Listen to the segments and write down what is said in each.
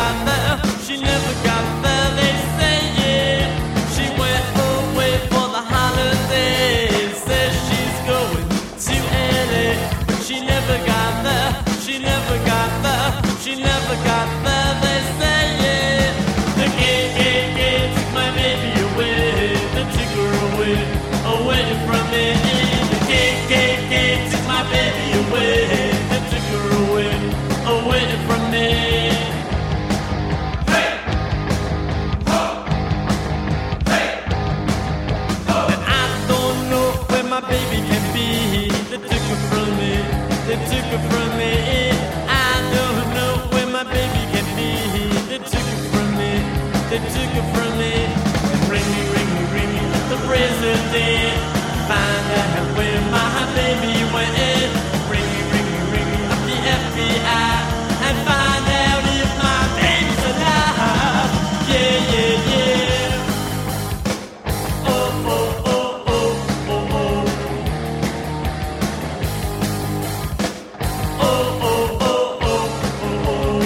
got there, she never got there, they say, yeah. She went away for the holidays, says she's going to LA. But she never got there, she never got there, she never got there, they say, yeah. The gay took my baby away, they took her away, away from me. The gay took my baby away, they took her away, away from me. Hey! Ho! Hey! Ho! And I don't know where my baby can be. They took her from me, they took her from me. I don't know where my baby can be. They took her from me, they took her from me. Ring me, the president. Find out where my baby went. Ring me, up the FBI. And find out if my baby's alive. Yeah, yeah, yeah. Oh, oh, oh, oh, oh, oh. Oh, oh, oh, oh, oh, oh.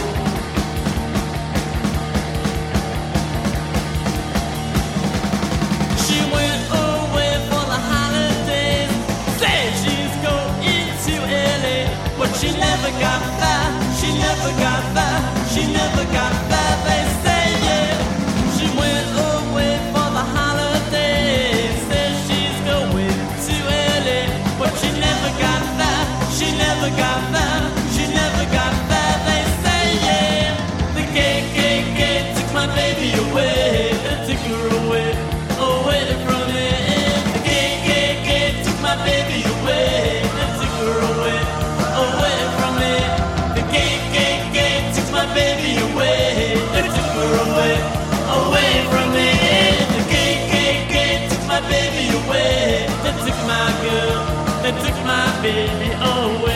She went away for the holidays, said she's going to LA. But she never got there, she never got there, she never got there, they say, yeah. She went away for the holidays, said she's going to LA. But she never got there, she never got there, she never got there, they say, yeah. The gay took my baby away, they took her away, away from me. The gay took my baby away, they took her away, away from me. The gay took my baby away, they took her away, away from me. The gay took my baby away, they took my girl, they took my baby away.